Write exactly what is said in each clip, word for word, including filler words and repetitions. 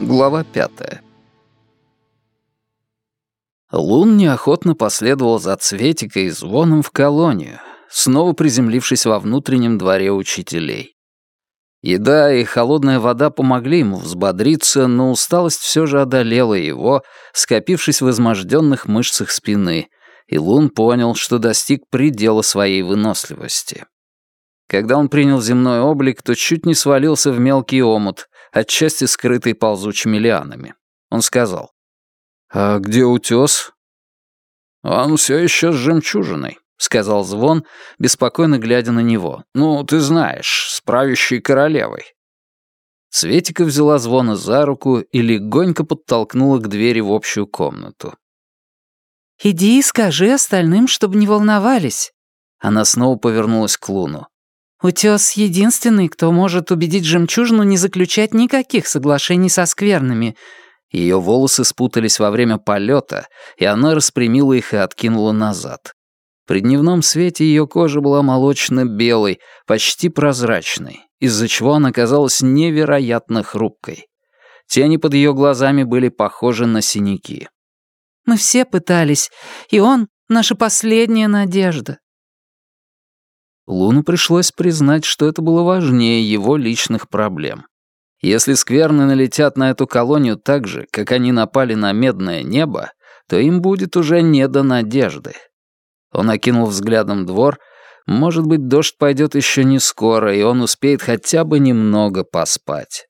Глава пятая. Лун неохотно последовал за Цветикой и Звоном в колонию, снова приземлившись во внутреннем дворе учителей. Еда и холодная вода помогли ему взбодриться, но усталость все же одолела его, скопившись в изможденных мышцах спины, и Лун понял, что достиг предела своей выносливости. Когда он принял земной облик, то чуть не свалился в мелкий омут, отчасти скрытый ползучими лианами. Он сказал: «А где утес?» «Он все еще с жемчужиной», — сказал Звон, беспокойно глядя на него. «Ну, ты знаешь, с правящей королевой». Светика взяла Звона за руку и легонько подтолкнула к двери в общую комнату. «Иди и скажи остальным, чтобы не волновались». Она снова повернулась к Луну. «Утес — единственный, кто может убедить жемчужину не заключать никаких соглашений со скверными». Ее волосы спутались во время полета, и она распрямила их и откинула назад. При дневном свете ее кожа была молочно-белой, почти прозрачной, из-за чего она казалась невероятно хрупкой. Тени под ее глазами были похожи на синяки. «Мы все пытались, и он — наша последняя надежда». Луну пришлось признать, что это было важнее его личных проблем. Если скверны налетят на эту колонию так же, как они напали на Медное небо, то им будет уже не до надежды. Он окинул взглядом двор. Может быть, дождь пойдет еще не скоро, и он успеет хотя бы немного поспать.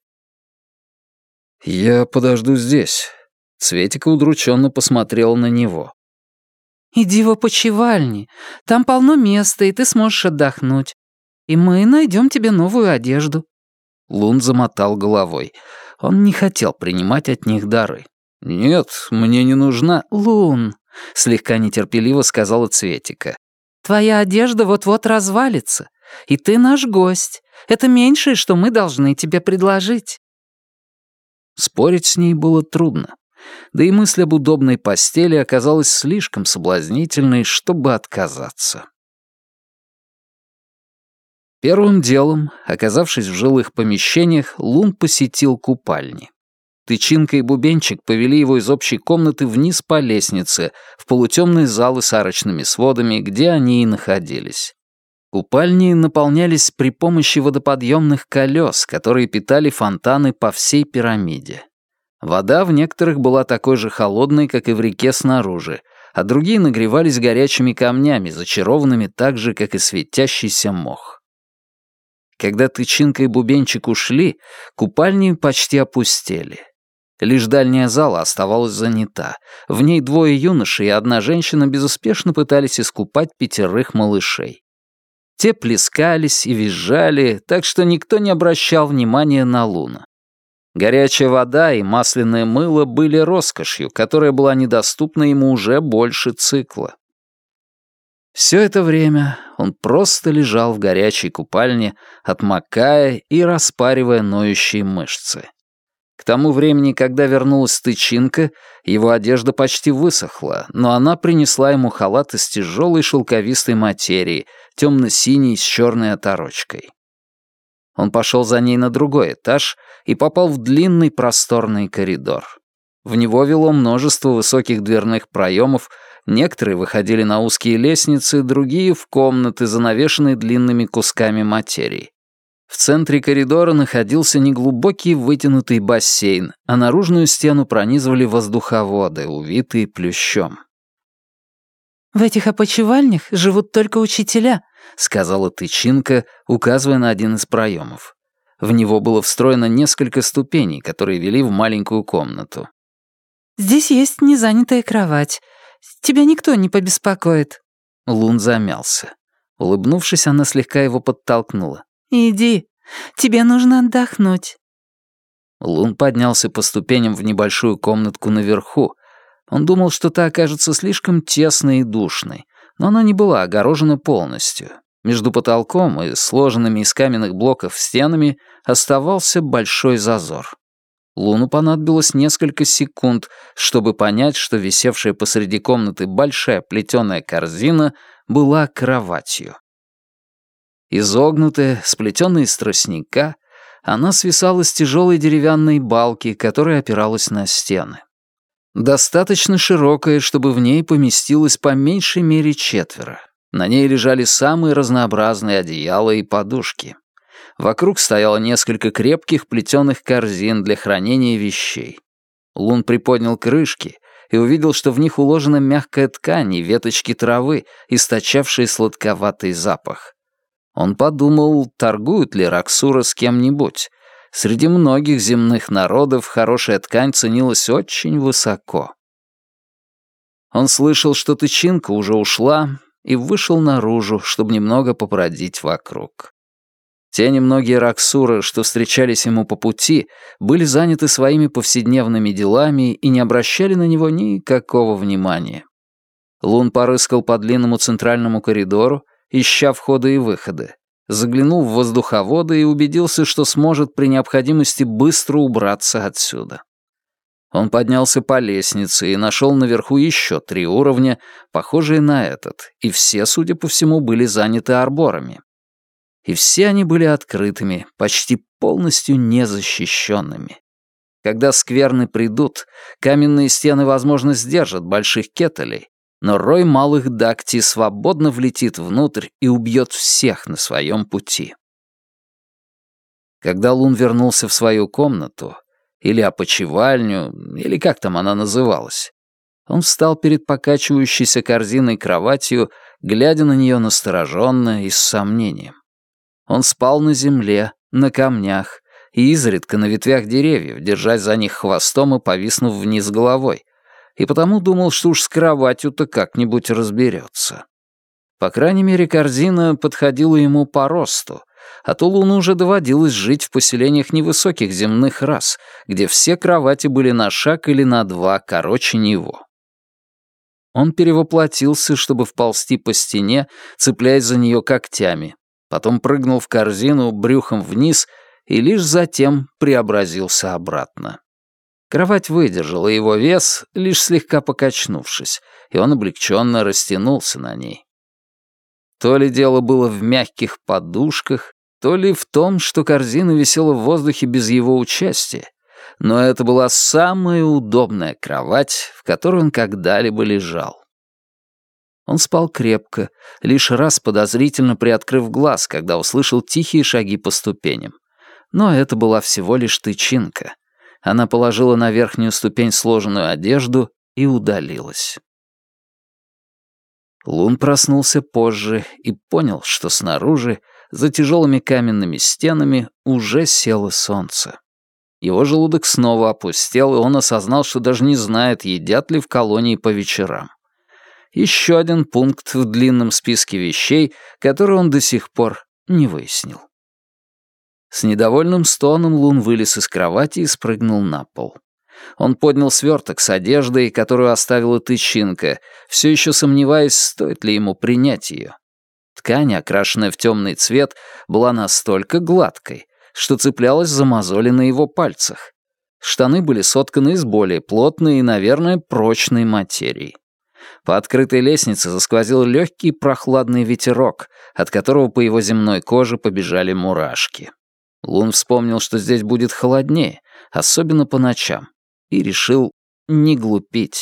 «Я подожду здесь». Цветика удрученно посмотрела на него. «Иди в опочивальни. Там полно места, и ты сможешь отдохнуть. И мы найдем тебе новую одежду». Лун замотал головой. Он не хотел принимать от них дары. «Нет, мне не нужна...» «Лун», — слегка нетерпеливо сказала Цветика, «твоя одежда вот-вот развалится, и ты наш гость. Это меньшее, что мы должны тебе предложить». Спорить с ней было трудно. Да и мысль об удобной постели оказалась слишком соблазнительной, чтобы отказаться. Первым делом, оказавшись в жилых помещениях, Лун посетил купальни. Тычинка и Бубенчик повели его из общей комнаты вниз по лестнице, в полутемные залы с арочными сводами, где они и находились. Купальни наполнялись при помощи водоподъемных колес, которые питали фонтаны по всей пирамиде. Вода в некоторых была такой же холодной, как и в реке снаружи, а другие нагревались горячими камнями, зачарованными так же, как и светящийся мох. Когда Тычинка и Бубенчик ушли, купальни почти опустели. Лишь дальняя зала оставалась занята. В ней двое юношей и одна женщина безуспешно пытались искупать пятерых малышей. Те плескались и визжали, так что никто не обращал внимания на Луна. Горячая вода и масляное мыло были роскошью, которая была недоступна ему уже больше цикла. Все это время он просто лежал в горячей купальне, отмокая и распаривая ноющие мышцы. К тому времени, когда вернулась Тычинка, его одежда почти высохла, но она принесла ему халат из тяжелой шелковистой материи, темно-синий с черной оторочкой. Он пошел за ней на другой этаж и попал в длинный просторный коридор. В него вело множество высоких дверных проемов, некоторые выходили на узкие лестницы, другие — в комнаты, занавешенные длинными кусками материи. В центре коридора находился неглубокий вытянутый бассейн, а наружную стену пронизывали воздуховоды, увитые плющом. «В этих опочивальнях живут только учителя», — сказала Тычинка, указывая на один из проемов. В него было встроено несколько ступеней, которые вели в маленькую комнату. «Здесь есть незанятая кровать. Тебя никто не побеспокоит». Лун замялся. Улыбнувшись, она слегка его подтолкнула. «Иди, тебе нужно отдохнуть». Лун поднялся по ступеням в небольшую комнатку наверху. Он думал, что та окажется слишком тесной и душной, но она не была огорожена полностью. Между потолком и сложенными из каменных блоков стенами оставался большой зазор. Луну понадобилось несколько секунд, чтобы понять, что висевшая посреди комнаты большая плетеная корзина была кроватью. Изогнутая, сплетенная из тростника, Она свисала с тяжелой деревянной балки, которая опиралась на стены. Достаточно широкая, чтобы в ней поместилось по меньшей мере четверо. На ней лежали самые разнообразные одеяла и подушки. Вокруг стояло несколько крепких плетеных корзин для хранения вещей. Лун приподнял крышки и увидел, что в них уложена мягкая ткань и веточки травы, источавшие сладковатый запах. Он подумал, торгуют ли Роксура с кем-нибудь. Среди многих земных народов хорошая ткань ценилась очень высоко. Он слышал, что тычинка уже ушла, и вышел наружу, чтобы немного побродить вокруг. Те немногие Роксуры, что встречались ему по пути, были заняты своими повседневными делами и не обращали на него никакого внимания. Лун порыскал по длинному центральному коридору, ища входы и выходы, заглянул в воздуховоды и убедился, что сможет при необходимости быстро убраться отсюда. Он поднялся по лестнице и нашел наверху еще три уровня, похожие на этот, и все, судя по всему, были заняты арборами. И все они были открытыми, почти полностью незащищенными. Когда скверны придут, каменные стены, возможно, сдержат больших кеталей, но рой малых дакти свободно влетит внутрь и убьет всех на своем пути. Когда Лун вернулся в свою комнату, или опочивальню, или как там она называлась, он встал перед покачивающейся корзиной кроватью, глядя на нее настороженно и с сомнением. Он спал на земле, на камнях и изредка на ветвях деревьев, держась за них хвостом и повиснув вниз головой, и потому думал, что уж с кроватью-то как-нибудь разберется. По крайней мере, корзина подходила ему по росту, а то Луну уже доводилось жить в поселениях невысоких земных рас, где все кровати были на шаг или на два короче него. Он перевоплотился, чтобы вползти по стене, цепляясь за нее когтями, потом прыгнул в корзину брюхом вниз и лишь затем преобразился обратно. Кровать выдержала его вес, лишь слегка покачнувшись, и он облегченно растянулся на ней. То ли дело было в мягких подушках, то ли в том, что корзина висела в воздухе без его участия, но это была самая удобная кровать, в которой он когда-либо лежал. Он спал крепко, лишь раз подозрительно приоткрыв глаз, когда услышал тихие шаги по ступеням. Но это была всего лишь тычинка. Она положила на верхнюю ступень сложенную одежду и удалилась. Лун проснулся позже и понял, что снаружи, за тяжелыми каменными стенами, уже село солнце. Его желудок снова опустел, и он осознал, что даже не знает, едят ли в колонии по вечерам. Еще один пункт в длинном списке вещей, которые он до сих пор не выяснил. С недовольным стоном Лун вылез из кровати и спрыгнул на пол. Он поднял сверток с одеждой, которую оставила тычинка, все еще сомневаясь, стоит ли ему принять ее. Ткань, окрашенная в темный цвет, была настолько гладкой, что цеплялась за мозоли на его пальцах. Штаны были сотканы из более плотной и, наверное, прочной материи. По открытой лестнице засквозил легкий прохладный ветерок, от которого по его земной коже побежали мурашки. Лун вспомнил, что здесь будет холоднее, особенно по ночам, и решил не глупить.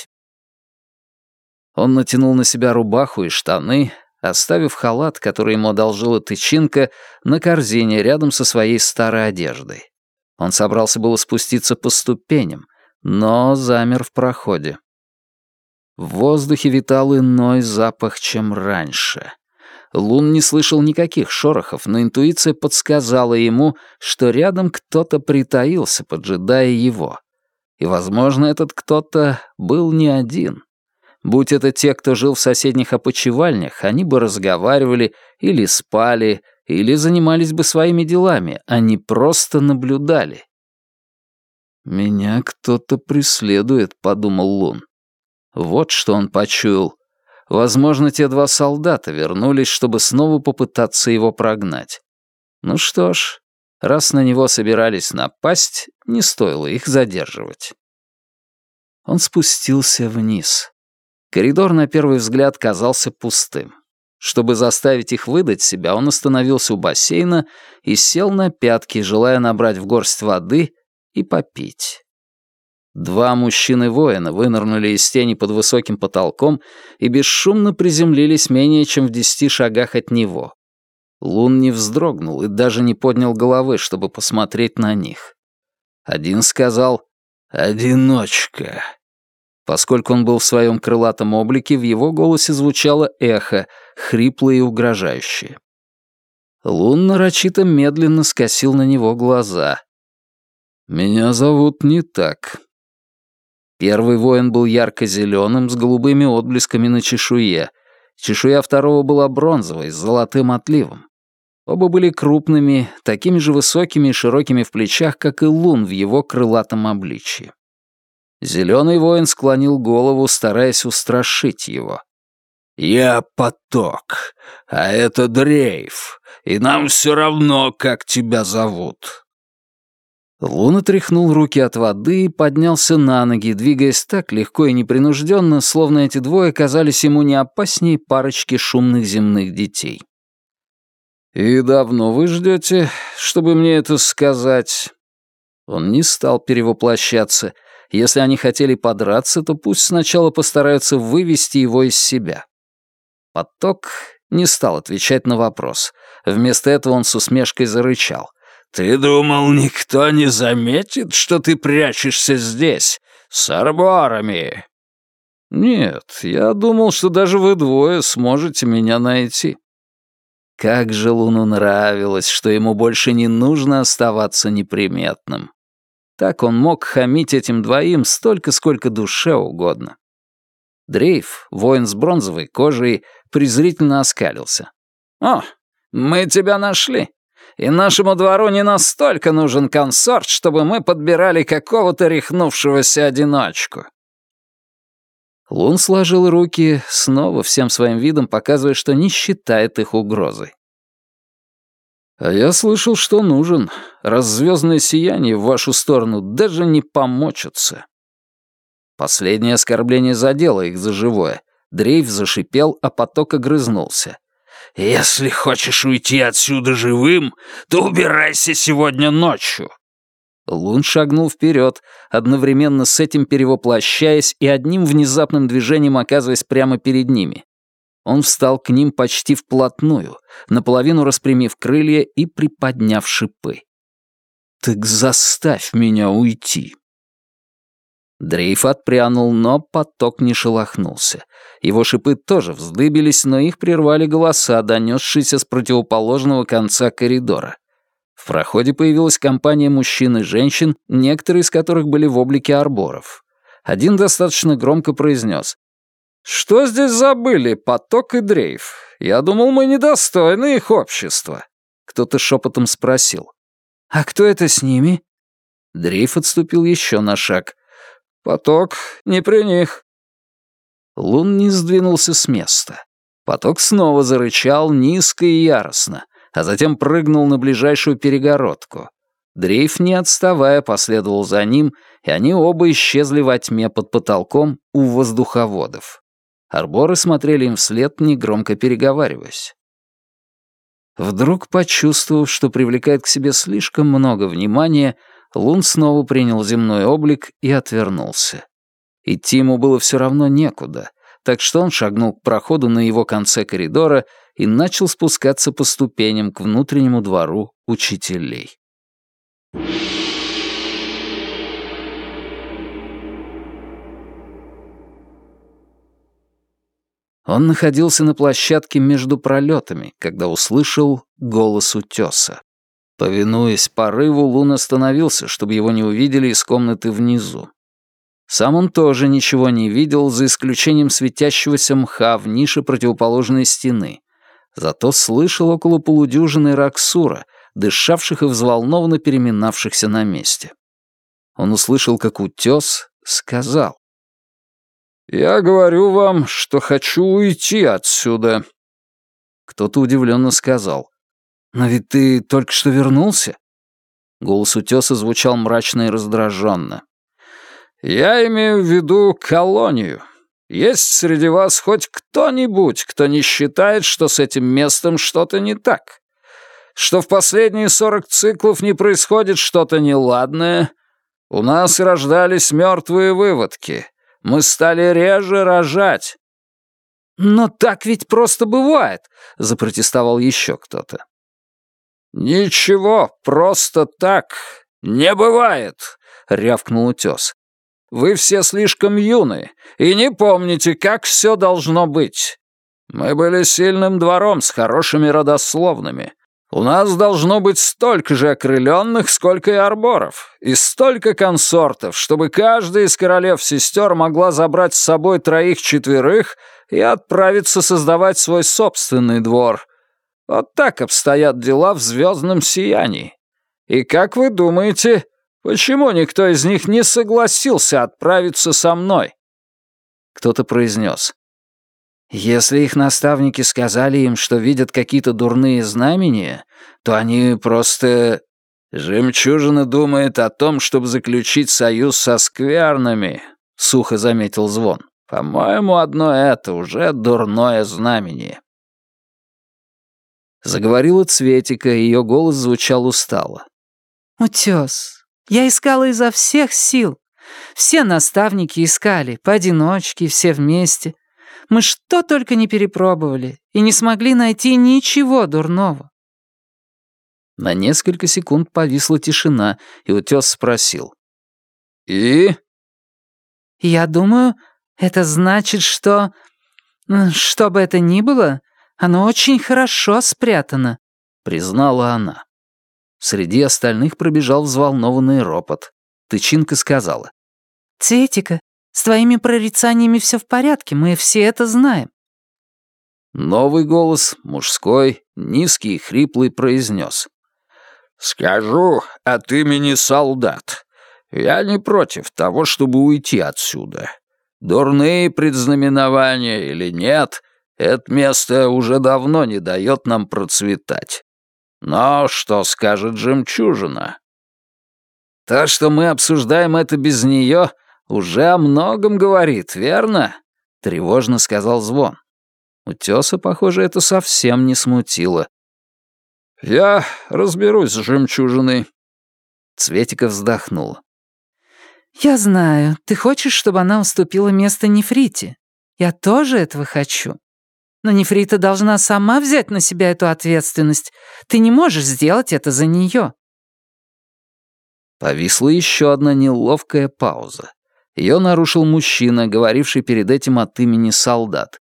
Он натянул на себя рубаху и штаны, оставив халат, который ему одолжила тычинка, на корзине рядом со своей старой одеждой. Он собрался было спуститься по ступеням, но замер в проходе. В воздухе витал иной запах, чем раньше. Лун не слышал никаких шорохов, но интуиция подсказала ему, что рядом кто-то притаился, поджидая его. И, возможно, этот кто-то был не один. Будь это те, кто жил в соседних опочивальнях, они бы разговаривали или спали, или занимались бы своими делами, а не просто наблюдали. «Меня кто-то преследует», — подумал Лун. Вот что он почуял. Возможно, те два солдата вернулись, чтобы снова попытаться его прогнать. Ну что ж, раз на него собирались напасть, не стоило их задерживать. Он спустился вниз. Коридор, на первый взгляд, казался пустым. Чтобы заставить их выдать себя, он остановился у бассейна и сел на пятки, желая набрать в горсть воды и попить. Два мужчины-воина вынырнули из тени под высоким потолком и бесшумно приземлились менее чем в десяти шагах от него. Лун не вздрогнул и даже не поднял головы, чтобы посмотреть на них. Один сказал «Одиночка». Поскольку он был в своем крылатом облике, в его голосе звучало эхо, хриплое и угрожающее. Лун нарочито медленно скосил на него глаза. «Меня зовут не так». Первый воин был ярко-зеленым, с голубыми отблесками на чешуе. Чешуя второго была бронзовой, с золотым отливом. Оба были крупными, такими же высокими и широкими в плечах, как и Лун в его крылатом обличье. Зеленый воин склонил голову, стараясь устрашить его. «Я Поток, а это Дрейф, и нам все равно, как тебя зовут». Лун отряхнул руки от воды и поднялся на ноги, двигаясь так легко и непринужденно, словно эти двое казались ему не опаснее парочки шумных земных детей. «И давно вы ждете, чтобы мне это сказать?» Он не стал перевоплощаться. Если они хотели подраться, то пусть сначала постараются вывести его из себя. Поток не стал отвечать на вопрос. Вместо этого он с усмешкой зарычал. «Ты думал, никто не заметит, что ты прячешься здесь, с арборами?» «Нет, я думал, что даже вы двое сможете меня найти». Как же Луну нравилось, что ему больше не нужно оставаться неприметным. Так он мог хамить этим двоим столько, сколько душе угодно. Дрейф, воин с бронзовой кожей, презрительно оскалился. «О, мы тебя нашли. И нашему двору не настолько нужен консорт, чтобы мы подбирали какого-то рехнувшегося одиночку». Лун сложил руки, снова всем своим видом показывая, что не считает их угрозой. «А я слышал, что нужен, раз звездное сияние в вашу сторону даже не помочится». Последнее оскорбление задело их за живое. Дрейф зашипел, а Поток огрызнулся. «Если хочешь уйти отсюда живым, то убирайся сегодня ночью». Лун шагнул вперед, одновременно с этим перевоплощаясь и одним внезапным движением оказываясь прямо перед ними. Он встал к ним почти вплотную, наполовину распрямив крылья и приподняв шипы. «Так заставь меня уйти». Дрейф отпрянул, но Поток не шелохнулся. Его шипы тоже вздыбились, но их прервали голоса, донесшиеся с противоположного конца коридора. В проходе появилась компания мужчин и женщин, некоторые из которых были в облике арборов. Один достаточно громко произнес: «Что здесь забыли, Поток и Дрейф? Я думал, мы недостойны их общества». Кто-то шепотом спросил: «А кто это с ними?» Дрейф отступил еще на шаг. «Поток не при них». Лун не сдвинулся с места. Поток снова зарычал низко и яростно, а затем прыгнул на ближайшую перегородку. Дрейф, не отставая, последовал за ним, и они оба исчезли во тьме под потолком у воздуховодов. Арборы смотрели им вслед, негромко переговариваясь. Вдруг, почувствовав, что привлекает к себе слишком много внимания, Лун снова принял земной облик и отвернулся. Идти ему было все равно некуда, так что он шагнул к проходу на его конце коридора и начал спускаться по ступеням к внутреннему двору учителей. Он находился на площадке между пролетами, когда услышал голос утеса. Повинуясь порыву, Лун остановился, чтобы его не увидели из комнаты внизу. Сам он тоже ничего не видел, за исключением светящегося мха в нише противоположной стены. Зато слышал около полудюжины Раксура, дышавших и взволнованно переминавшихся на месте. Он услышал, как утес сказал: «Я говорю вам, что хочу уйти отсюда». Кто-то удивленно сказал: «Но ведь ты только что вернулся?» Голос утеса звучал мрачно и раздраженно. «Я имею в виду колонию. Есть среди вас хоть кто-нибудь, кто не считает, что с этим местом что-то не так? Что в последние сорок циклов не происходит что-то неладное? У нас рождались мертвые выводки. Мы стали реже рожать». «Но так ведь просто бывает», — запротестовал еще кто-то. «Ничего, просто так не бывает», — рявкнул утес. «Вы все слишком юны и не помните, как все должно быть. Мы были сильным двором с хорошими родословными. У нас должно быть столько же окрыленных, сколько и арборов, и столько консортов, чтобы каждая из королев-сестер могла забрать с собой троих-четверых и отправиться создавать свой собственный двор. Вот так обстоят дела в звездном сиянии. И как вы думаете, почему никто из них не согласился отправиться со мной?» Кто-то произнес: «Если их наставники сказали им, что видят какие-то дурные знамения, то они просто...» «Жемчужина думает о том, чтобы заключить союз со скверными», — сухо заметил Звон. «По-моему, одно это уже дурное знамение». Заговорила Цветика, и ее голос звучал устало. «Утес, я искала изо всех сил. Все наставники искали, поодиночке, все вместе. Мы что только не перепробовали и не смогли найти ничего дурного». На несколько секунд повисла тишина, и утес спросил: «И?» «Я думаю, это значит, что... что бы это ни было, оно очень хорошо спрятано», — признала она. Среди остальных пробежал взволнованный ропот. Тычинка сказала: «Цветика, с твоими прорицаниями все в порядке, мы все это знаем». Новый голос, мужской, низкий и хриплый, произнес: «Скажу от имени солдат. Я не против того, чтобы уйти отсюда. Дурные предзнаменования или нет, это место уже давно не дает нам процветать. Но что скажет жемчужина?» «То, что мы обсуждаем это без нее, уже о многом говорит, верно?» — тревожно сказал Звон. Утеса, похоже, это совсем не смутило. «Я разберусь с жемчужиной». Цветика вздохнула. «Я знаю, ты хочешь, чтобы она уступила место Нефрите. Я тоже этого хочу. Но Нефрита должна сама взять на себя эту ответственность. Ты не можешь сделать это за нее». Повисла еще одна неловкая пауза. Ее нарушил мужчина, говоривший перед этим от имени солдат.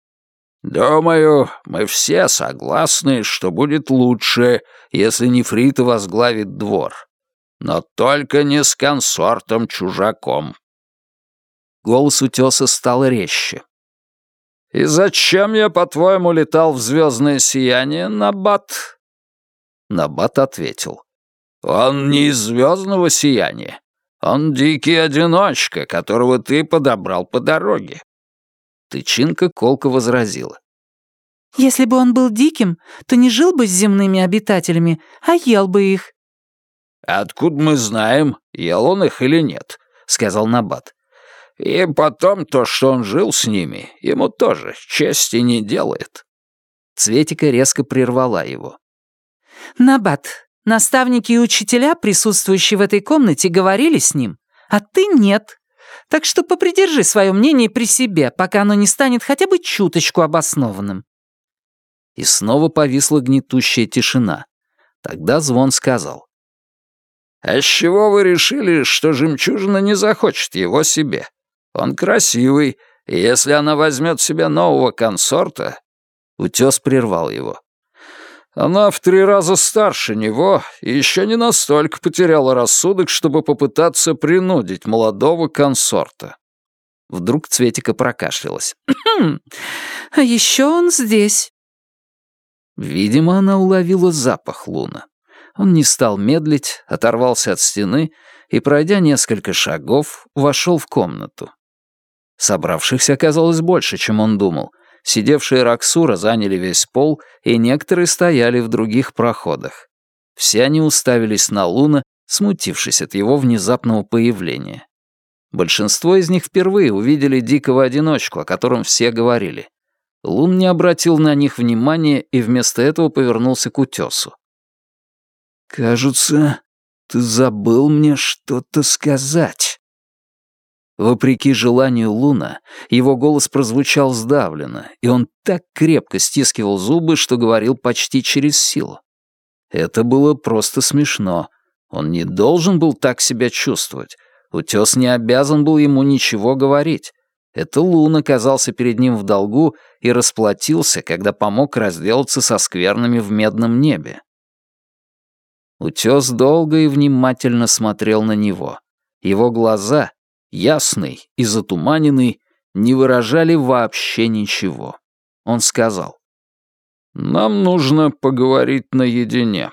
«Думаю, мы все согласны, что будет лучше, если Нефрита возглавит двор. Но только не с консортом-чужаком». Голос утеса стал резче. «И зачем я, по-твоему, летал в звездное сияние, Набат?» Набат ответил: «Он не из звездного сияния. Он дикий одиночка, которого ты подобрал по дороге». Тычинка колко возразила: «Если бы он был диким, то не жил бы с земными обитателями, а ел бы их». «Откуда мы знаем, ел он их или нет?» — сказал Набат. «И потом то, что он жил с ними, ему тоже чести не делает». Цветика резко прервала его. «Набат, наставники и учителя, присутствующие в этой комнате, говорили с ним, а ты нет. Так что попридержи свое мнение при себе, пока оно не станет хотя бы чуточку обоснованным». И снова повисла гнетущая тишина. Тогда Звон сказал: «А с чего вы решили, что жемчужина не захочет его себе? Он красивый, и если она возьмет себе нового консорта...» Утес прервал его. «Она в три раза старше него и еще не настолько потеряла рассудок, чтобы попытаться принудить молодого консорта». Вдруг Цветика прокашлялась. «А еще он здесь». Видимо, она уловила запах Луна. Он не стал медлить, оторвался от стены и, пройдя несколько шагов, вошел в комнату. Собравшихся оказалось больше, чем он думал. Сидевшие Раксура заняли весь пол, и некоторые стояли в других проходах. Все они уставились на Луна, смутившись от его внезапного появления. Большинство из них впервые увидели дикого одиночку, о котором все говорили. Лун не обратил на них внимания и вместо этого повернулся к утесу. «Кажется, ты забыл мне что-то сказать». Вопреки желанию Луна, его голос прозвучал сдавленно, и он так крепко стискивал зубы, что говорил почти через силу. Это было просто смешно. Он не должен был так себя чувствовать. Утес не обязан был ему ничего говорить. Это Лун оказался перед ним в долгу и расплатился, когда помог разделаться со сквернами в медном небе. Утес долго и внимательно смотрел на него. Его глаза, ясный и затуманенный, не выражали вообще ничего. Он сказал: «Нам нужно поговорить наедине».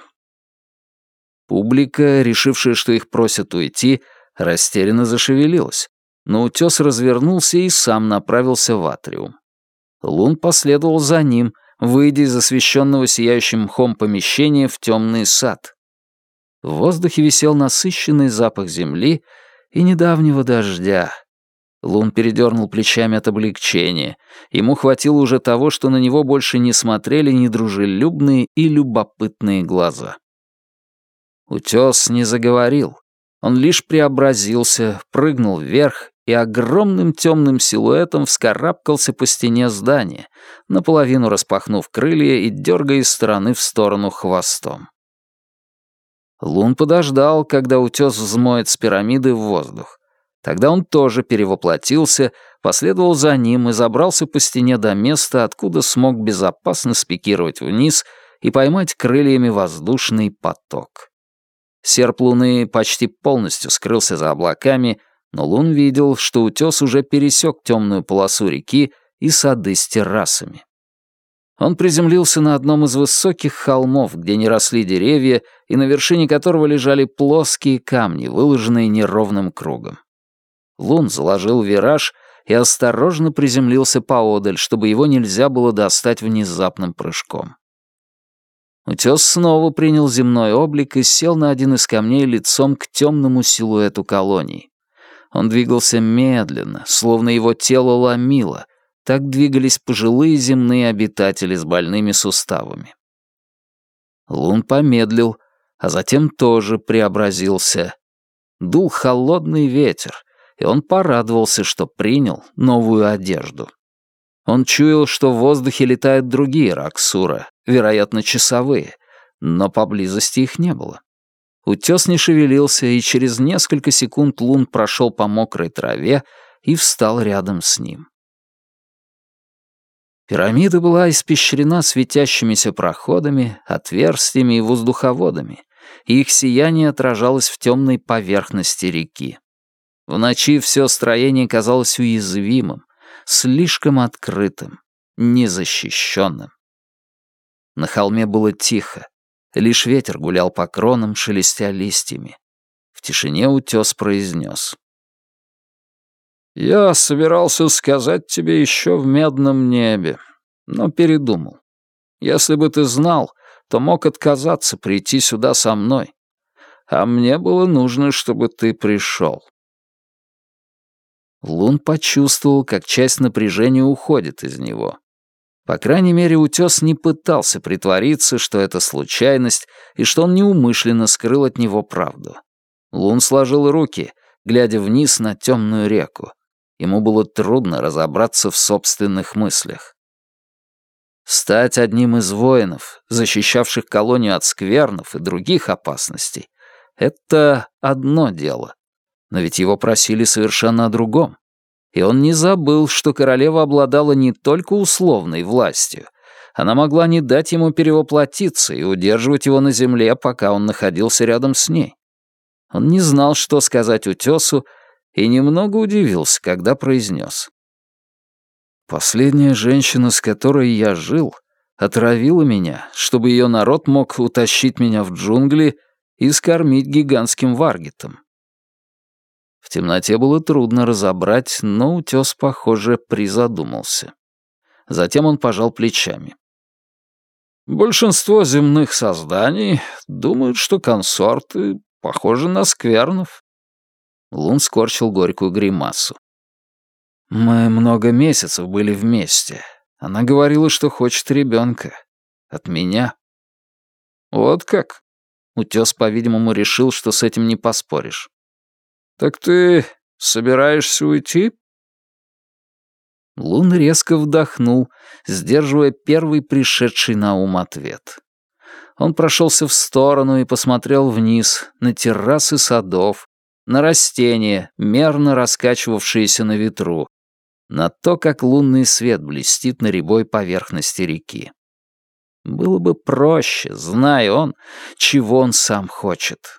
Публика, решившая, что их просят уйти, растерянно зашевелилась, но утес развернулся и сам направился в атриум. Лун последовал за ним, выйдя из освещенного сияющим мхом помещения в темный сад. В воздухе висел насыщенный запах земли и недавнего дождя. Лун передернул плечами от облегчения. Ему хватило уже того, что на него больше не смотрели недружелюбные и любопытные глаза. Утес не заговорил. Он лишь преобразился, прыгнул вверх и огромным темным силуэтом вскарабкался по стене здания, наполовину распахнув крылья и дергая из стороны в сторону хвостом. Лун подождал, когда утес взмоет с пирамиды в воздух. Тогда он тоже перевоплотился, последовал за ним и забрался по стене до места, откуда смог безопасно спикировать вниз и поймать крыльями воздушный поток. Серп Луны почти полностью скрылся за облаками, но Лун видел, что утес уже пересек темную полосу реки и сады с террасами. Он приземлился на одном из высоких холмов, где не росли деревья, и на вершине которого лежали плоские камни, выложенные неровным кругом. Лун заложил вираж и осторожно приземлился поодаль, чтобы его нельзя было достать внезапным прыжком. Утес снова принял земной облик и сел на один из камней лицом к темному силуэту колонии. Он двигался медленно, словно его тело ломило. Так двигались пожилые земные обитатели с больными суставами. Лун помедлил, а затем тоже преобразился. Дул холодный ветер, и он порадовался, что принял новую одежду. Он чуял, что в воздухе летают другие раксура, вероятно, часовые, но поблизости их не было. Утес не шевелился, и через несколько секунд Лун прошел по мокрой траве и встал рядом с ним. Пирамида была испещрена светящимися проходами, отверстиями и воздуховодами, и их сияние отражалось в темной поверхности реки. В ночи все строение казалось уязвимым, слишком открытым, незащищенным. На холме было тихо, лишь ветер гулял по кронам, шелестя листьями. В тишине утес произнес: «Я собирался сказать тебе еще в медном небе, но передумал. Если бы ты знал, то мог отказаться прийти сюда со мной, а мне было нужно, чтобы ты пришел». Лун почувствовал, как часть напряжения уходит из него. По крайней мере, утес не пытался притвориться, что это случайность и что он неумышленно скрыл от него правду. Лун сложил руки, глядя вниз на темную реку. Ему было трудно разобраться в собственных мыслях. Стать одним из воинов, защищавших колонию от сквернов и других опасностей, это одно дело. Но ведь его просили совершенно о другом. И он не забыл, что королева обладала не только условной властью. Она могла не дать ему перевоплотиться и удерживать его на земле, пока он находился рядом с ней. Он не знал, что сказать утесу, и немного удивился, когда произнес: «Последняя женщина, с которой я жил, отравила меня, чтобы ее народ мог утащить меня в джунгли и скормить гигантским варгетом». В темноте было трудно разобрать, но утес, похоже, призадумался. Затем он пожал плечами. «Большинство земных созданий думают, что консорты похожи на сквернов». Лун скорчил горькую гримасу. «Мы много месяцев были вместе. Она говорила, что хочет ребенка. От меня». «Вот как?» Утёс, по-видимому, решил, что с этим не поспоришь. «Так ты собираешься уйти?» Лун резко вдохнул, сдерживая первый пришедший на ум ответ. Он прошелся в сторону и посмотрел вниз, на террасы садов, на растения, мерно раскачивавшиеся на ветру, на то, как лунный свет блестит на рябой поверхности реки. Было бы проще, зная он, чего он сам хочет.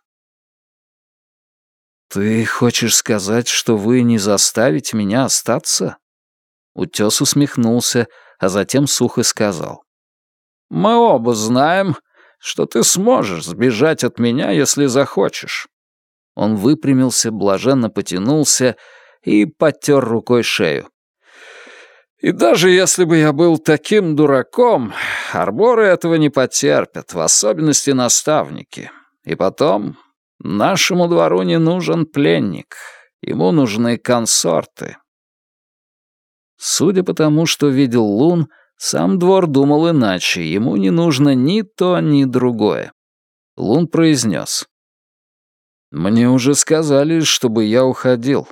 «Ты хочешь сказать, что вы не заставите меня остаться?» Утёс усмехнулся, а затем сухо сказал. «Мы оба знаем, что ты сможешь сбежать от меня, если захочешь». Он выпрямился, блаженно потянулся и потер рукой шею. «И даже если бы я был таким дураком, арборы этого не потерпят, в особенности наставники. И потом, нашему двору не нужен пленник, ему нужны консорты». Судя по тому, что видел Лун, сам двор думал иначе, ему не нужно ни то, ни другое. Лун произнес. «Мне уже сказали, чтобы я уходил».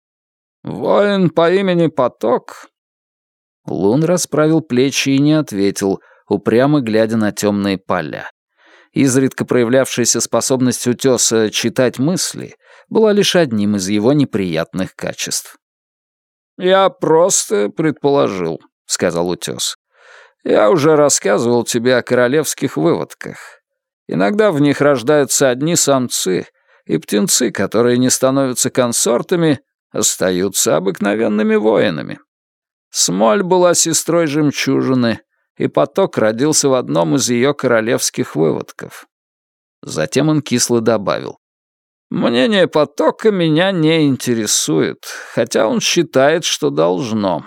«Воин по имени Поток?» Лун расправил плечи и не ответил, упрямо глядя на темные поля. Изредка проявлявшаяся способность Утёса читать мысли была лишь одним из его неприятных качеств. «Я просто предположил», — сказал Утёс. «Я уже рассказывал тебе о королевских выводках. Иногда в них рождаются одни самцы, и птенцы, которые не становятся консортами, остаются обыкновенными воинами. Смоль была сестрой жемчужины, и Поток родился в одном из ее королевских выводков». Затем он кисло добавил. «Мнение Потока меня не интересует, хотя он считает, что должно».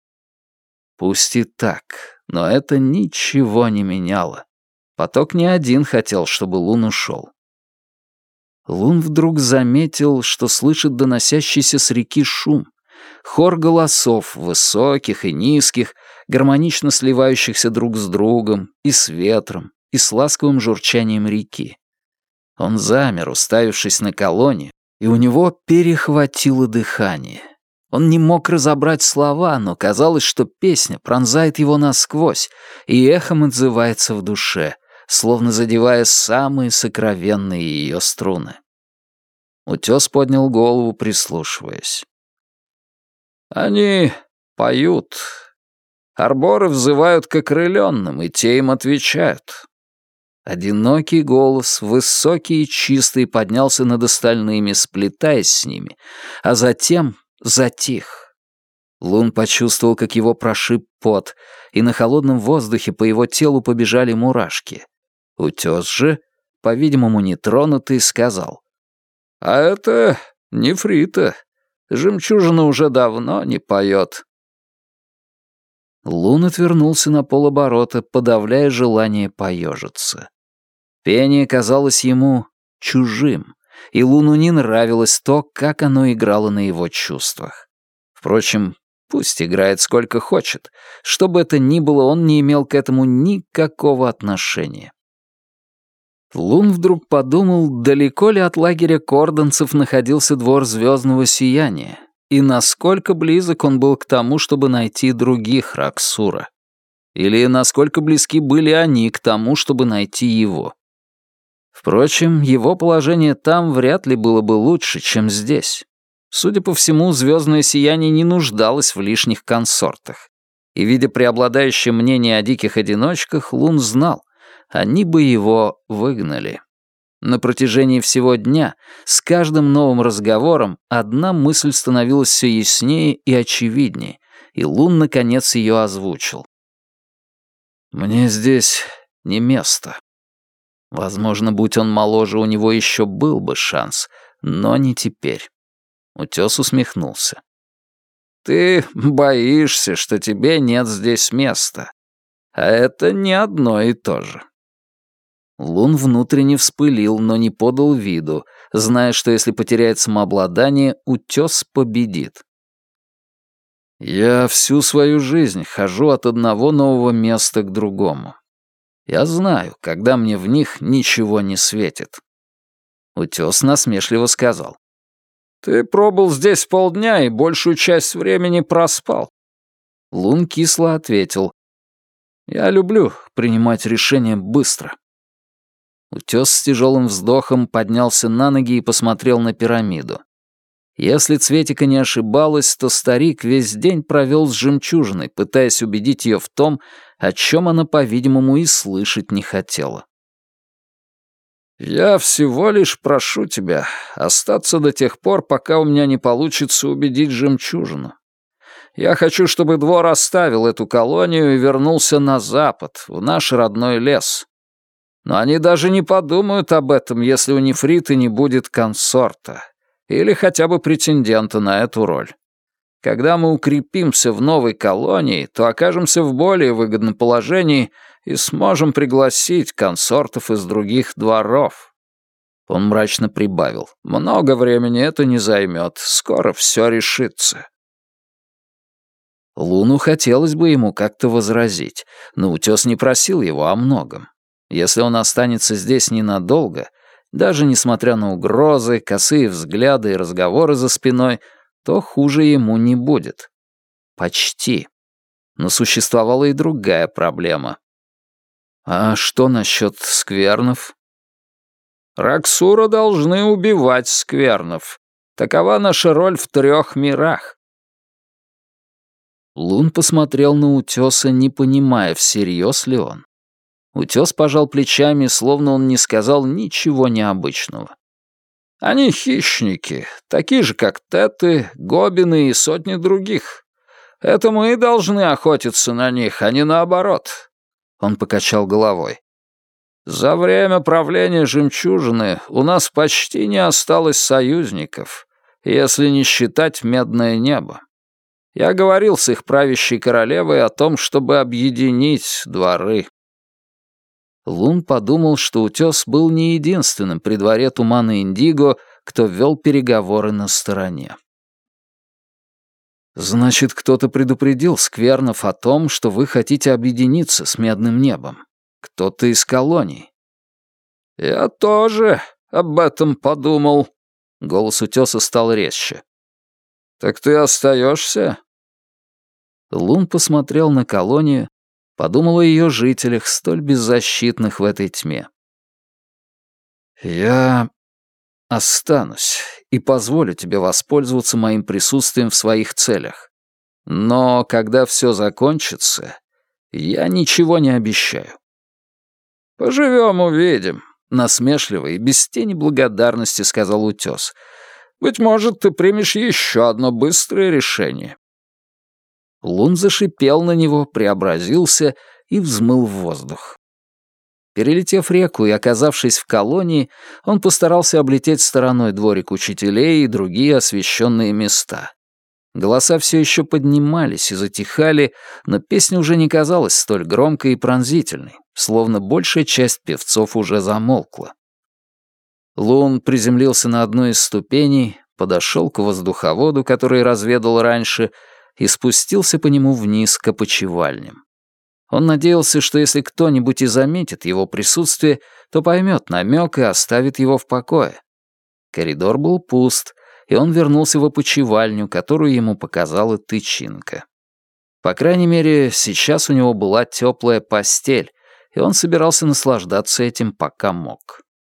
Пусть и так, но это ничего не меняло. Поток не один хотел, чтобы Лун ушел. Лун вдруг заметил, что слышит доносящийся с реки шум, хор голосов, высоких и низких, гармонично сливающихся друг с другом, и с ветром, и с ласковым журчанием реки. Он замер, уставившись на колонне, и у него перехватило дыхание. Он не мог разобрать слова, но казалось, что песня пронзает его насквозь и эхом отзывается в душе, словно задевая самые сокровенные ее струны. Утёс поднял голову, прислушиваясь. «Они поют. Арборы взывают к окрылённым, и те им отвечают». Одинокий голос, высокий и чистый, поднялся над остальными, сплетаясь с ними, а затем затих. Лун почувствовал, как его прошиб пот, и на холодном воздухе по его телу побежали мурашки. Утёс же, по-видимому, нетронутый, сказал. «А это нефрита. Жемчужина уже давно не поет». Лун отвернулся на полоборота, подавляя желание поежиться. Пение казалось ему чужим, и Луну не нравилось то, как оно играло на его чувствах. Впрочем, пусть играет сколько хочет. Что бы это ни было, он не имел к этому никакого отношения. Лун вдруг подумал, далеко ли от лагеря кордонцев находился двор Звездного Сияния, и насколько близок он был к тому, чтобы найти других Раксура. Или насколько близки были они к тому, чтобы найти его. Впрочем, его положение там вряд ли было бы лучше, чем здесь. Судя по всему, Звездное Сияние не нуждалось в лишних консортах. И, видя преобладающее мнение о диких одиночках, Лун знал, они бы его выгнали. На протяжении всего дня с каждым новым разговором одна мысль становилась все яснее и очевиднее, и Лун наконец ее озвучил. «Мне здесь не место». Возможно, будь он моложе, у него еще был бы шанс, но не теперь. Утёс усмехнулся. «Ты боишься, что тебе нет здесь места. А это не одно и то же». Лун внутренне вспылил, но не подал виду, зная, что если потеряет самообладание, утес победит. Я всю свою жизнь хожу от одного нового места к другому. Я знаю, когда мне в них ничего не светит. Утес насмешливо сказал. Ты пробыл здесь полдня и большую часть времени проспал. Лун кисло ответил. Я люблю принимать решения быстро. Утес с тяжелым вздохом поднялся на ноги и посмотрел на пирамиду. Если Цветика не ошибалась, то старик весь день провел с жемчужиной, пытаясь убедить ее в том, о чем она, по-видимому, и слышать не хотела. «Я всего лишь прошу тебя остаться до тех пор, пока у меня не получится убедить жемчужину. Я хочу, чтобы двор оставил эту колонию и вернулся на запад, в наш родной лес. Но они даже не подумают об этом, если у нефрита не будет консорта или хотя бы претендента на эту роль. Когда мы укрепимся в новой колонии, то окажемся в более выгодном положении и сможем пригласить консортов из других дворов». Он мрачно прибавил. «Много времени это не займет, скоро все решится». Луну хотелось бы ему как-то возразить, но утес не просил его о многом. Если он останется здесь ненадолго, даже несмотря на угрозы, косые взгляды и разговоры за спиной, то хуже ему не будет. Почти. Но существовала и другая проблема. А что насчет сквернов? Раксура должны убивать сквернов. Такова наша роль в трех мирах. Лун посмотрел на утеса, не понимая, всерьез ли он. Утес пожал плечами, словно он не сказал ничего необычного. Они хищники, такие же, как теты, гобины и сотни других. Это мы должны охотиться на них, а не наоборот. Он покачал головой. За время правления жемчужины у нас почти не осталось союзников, если не считать медное небо. Я говорил с их правящей королевой о том, чтобы объединить дворы. Лун подумал, что утес был не единственным при дворе Тумана Индиго, кто вел переговоры на стороне. «Значит, кто-то предупредил сквернов о том, что вы хотите объединиться с Медным небом. Кто-то из колоний». «Я тоже об этом подумал». Голос утеса стал резче. «Так ты остаешься?» Лун посмотрел на колонию, подумал о ее жителях, столь беззащитных в этой тьме. «Я останусь и позволю тебе воспользоваться моим присутствием в своих целях. Но когда все закончится, я ничего не обещаю». «Поживем, увидим», — насмешливо и без тени благодарности сказал утес. «Быть может, ты примешь еще одно быстрое решение». Лун зашипел на него, преобразился и взмыл в воздух. Перелетев реку и оказавшись в колонии, он постарался облететь стороной дворик учителей и другие освещенные места. Голоса все еще поднимались и затихали, но песня уже не казалась столь громкой и пронзительной, словно большая часть певцов уже замолкла. Лун приземлился на одну из ступеней, подошел к воздуховоду, который разведал раньше, и спустился по нему вниз к опочивальням. Он надеялся, что если кто-нибудь и заметит его присутствие, то поймет намек и оставит его в покое. Коридор был пуст, и он вернулся в опочивальню, которую ему показала тычинка. По крайней мере, сейчас у него была теплая постель, и он собирался наслаждаться этим, пока мог.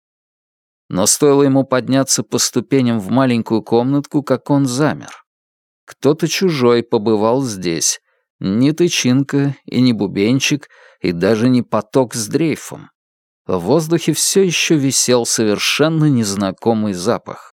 Но стоило ему подняться по ступеням в маленькую комнатку, как он замер. Кто-то чужой побывал здесь. Ни тычинка и не бубенчик, и даже не поток с дрейфом. В воздухе все еще висел совершенно незнакомый запах.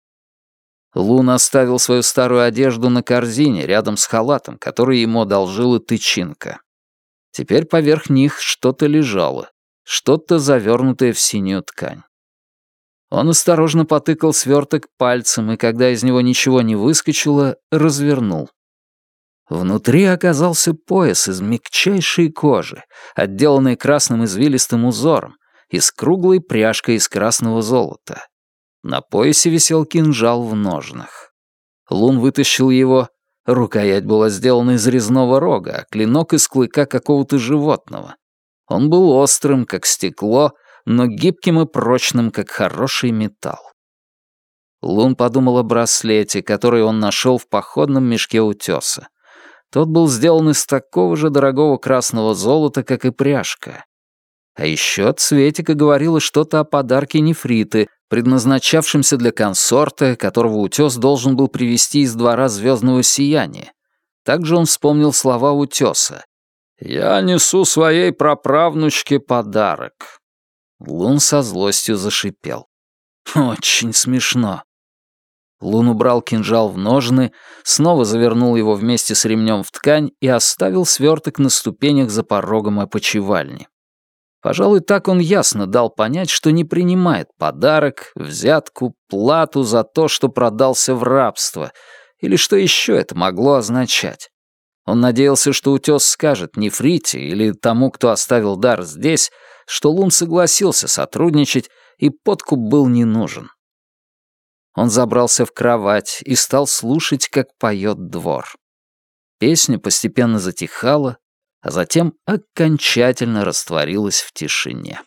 Лун оставил свою старую одежду на корзине рядом с халатом, который ему одолжила тычинка. Теперь поверх них что-то лежало, что-то завернутое в синюю ткань. Он осторожно потыкал сверток пальцем, и когда из него ничего не выскочило, развернул. Внутри оказался пояс из мягчайшей кожи, отделанный красным извилистым узором, и с круглой пряжкой из красного золота. На поясе висел кинжал в ножнах. Лун вытащил его. Рукоять была сделана из резного рога, а клинок из клыка какого-то животного. Он был острым, как стекло, но гибким и прочным, как хороший металл. Лун подумал о браслете, который он нашел в походном мешке утёса. Тот был сделан из такого же дорогого красного золота, как и пряжка. А еще Цветика говорила что-то о подарке нефриты, предназначавшемся для консорта, которого утёс должен был привезти из двора звездного сияния. Также он вспомнил слова утёса. «Я несу своей праправнучке подарок». Лун со злостью зашипел. «Очень смешно». Лун убрал кинжал в ножны, снова завернул его вместе с ремнем в ткань и оставил сверток на ступенях за порогом опочивальни. Пожалуй, так он ясно дал понять, что не принимает подарок, взятку, плату за то, что продался в рабство, или что еще это могло означать. Он надеялся, что утес скажет Нефрите или тому, кто оставил дар здесь, что Лун согласился сотрудничать, и подкуп был не нужен. Он забрался в кровать и стал слушать, как поет двор. Песня постепенно затихала, а затем окончательно растворилась в тишине.